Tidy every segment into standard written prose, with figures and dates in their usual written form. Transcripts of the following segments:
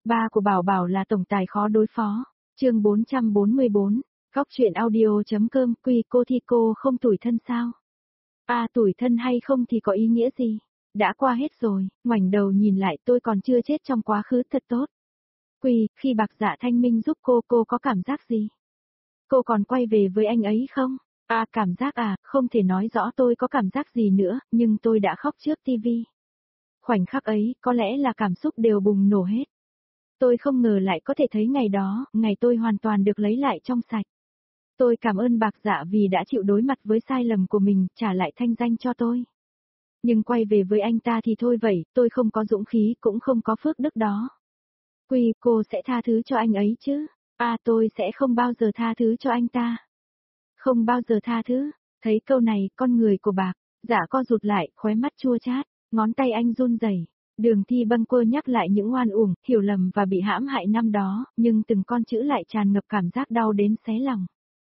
Ba của Bảo Bảo là tổng tài khó đối phó. Chương 444. Góc truyện audio.com. Quy cô thì cô không tủi thân sao? Tủi thân hay không thì có ý nghĩa gì? Đã qua hết rồi, ngoảnh đầu nhìn lại tôi còn chưa chết trong quá khứ thật tốt. Quy, khi Bạc Dạ thanh minh giúp cô có cảm giác gì? Cô còn quay về với anh ấy không? Cảm giác không thể nói rõ tôi có cảm giác gì nữa, nhưng tôi đã khóc trước tivi. Khoảnh khắc ấy, có lẽ là cảm xúc đều bùng nổ hết. Tôi không ngờ lại có thể thấy ngày đó, ngày tôi hoàn toàn được lấy lại trong sạch. Tôi cảm ơn Bạc Dạ vì đã chịu đối mặt với sai lầm của mình, trả lại thanh danh cho tôi. Nhưng quay về với anh ta thì thôi vậy, tôi không có dũng khí cũng không có phước đức đó. Quy, cô sẽ tha thứ cho anh ấy chứ? Tôi sẽ không bao giờ tha thứ cho anh ta. Không bao giờ tha thứ. Thấy câu này, con người của Bạc Dạ co rụt lại, khóe mắt chua chát, ngón tay anh run rẩy. Đường Thi Bâng Quơ nhắc lại những oan uổng, hiểu lầm và bị hãm hại năm đó, nhưng từng con chữ lại tràn ngập cảm giác đau đến xé lòng.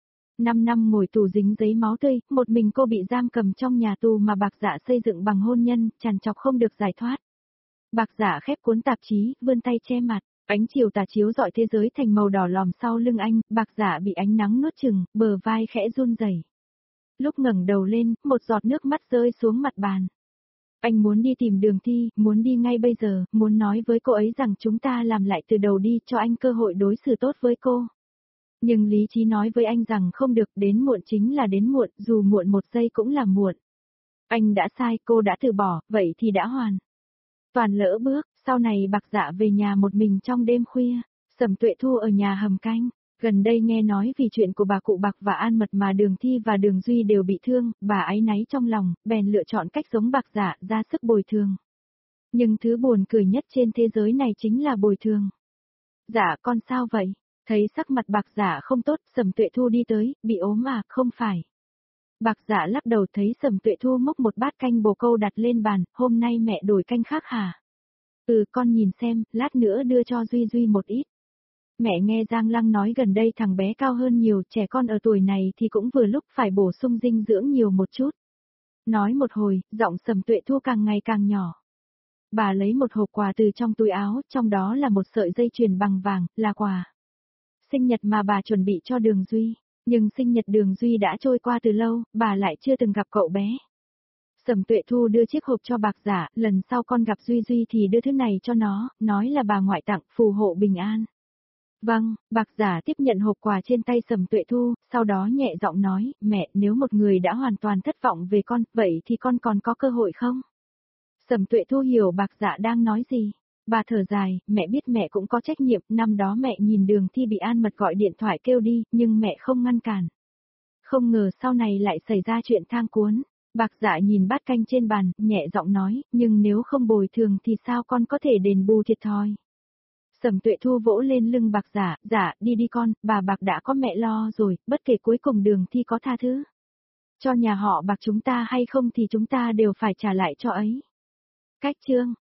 5 năm ngồi tù dính giấy máu tươi, một mình cô bị giam cầm trong nhà tù mà Bạc Dạ xây dựng bằng hôn nhân, trằn trọc không được giải thoát. Bạc Dạ khép cuốn tạp chí, vươn tay che mặt, ánh chiều tà chiếu rọi thế giới thành màu đỏ lòm sau lưng anh, Bạc Dạ bị ánh nắng nuốt chửng, bờ vai khẽ run rẩy. Lúc ngẩng đầu lên, một giọt nước mắt rơi xuống mặt bàn. Anh muốn đi tìm Đường Thi, muốn đi ngay bây giờ, muốn nói với cô ấy rằng chúng ta làm lại từ đầu đi, cho anh cơ hội đối xử tốt với cô. Nhưng lý trí nói với anh rằng không được, đến muộn chính là đến muộn, dù muộn một giây cũng là muộn. Anh đã sai, cô đã từ bỏ, vậy thì đã hoàn toàn lỡ bước. Sau này Bạc Dạ về nhà một mình trong đêm khuya, Sầm Tuệ Thu ở nhà hầm canh. Gần đây nghe nói vì chuyện của bà cụ Bạc và An Mật mà Đường Thi và Đường Duy đều bị thương, bà áy náy trong lòng, bèn lựa chọn cách giống Bạc Dạ, ra sức bồi thường. Nhưng thứ buồn cười nhất trên thế giới này chính là bồi thường. Dạ con sao vậy? Thấy sắc mặt Bạc Dạ không tốt, Sầm Tuệ Thu đi tới, bị ốm không phải. Bạc Dạ lắc đầu, thấy Sầm Tuệ Thu múc một bát canh bồ câu đặt lên bàn, hôm nay mẹ đổi canh khác hả? Con nhìn xem, lát nữa đưa cho Duy Duy một ít. Mẹ nghe Giang Lăng nói gần đây thằng bé cao hơn nhiều, trẻ con ở tuổi này thì cũng vừa lúc phải bổ sung dinh dưỡng nhiều một chút. Nói một hồi, giọng Sầm Tuệ Thu càng ngày càng nhỏ. Bà lấy một hộp quà từ trong túi áo, trong đó là một sợi dây chuyền bằng vàng, là quà sinh nhật mà bà chuẩn bị cho Đường Duy. Nhưng sinh nhật Đường Duy đã trôi qua từ lâu, bà lại chưa từng gặp cậu bé. Sầm Tuệ Thu đưa chiếc hộp cho Bạc Dạ, lần sau con gặp Duy Duy thì đưa thứ này cho nó, nói là bà ngoại tặng, phù hộ bình an. Vâng, Bạc Dạ tiếp nhận hộp quà trên tay Sầm Tuệ Thu, sau đó nhẹ giọng nói, mẹ, nếu một người đã hoàn toàn thất vọng về con, vậy thì con còn có cơ hội không? Sầm Tuệ Thu hiểu Bạc Dạ đang nói gì. Bà thở dài, mẹ biết mẹ cũng có trách nhiệm, năm đó mẹ nhìn Đường Thi bị An Mật gọi điện thoại kêu đi, nhưng mẹ không ngăn cản. Không ngờ sau này lại xảy ra chuyện thang cuốn. Bạc Dạ nhìn bát canh trên bàn, nhẹ giọng nói, nhưng nếu không bồi thường thì sao con có thể đền bù thiệt thòi? Sầm Tuệ Thu vỗ lên lưng Bạc Dạ, dạ, đi đi con, bà Bạc đã có mẹ lo rồi, bất kể cuối cùng Đường Thi có tha thứ cho nhà họ Bạc chúng ta hay không thì chúng ta đều phải trả lại cho ấy. Cách chương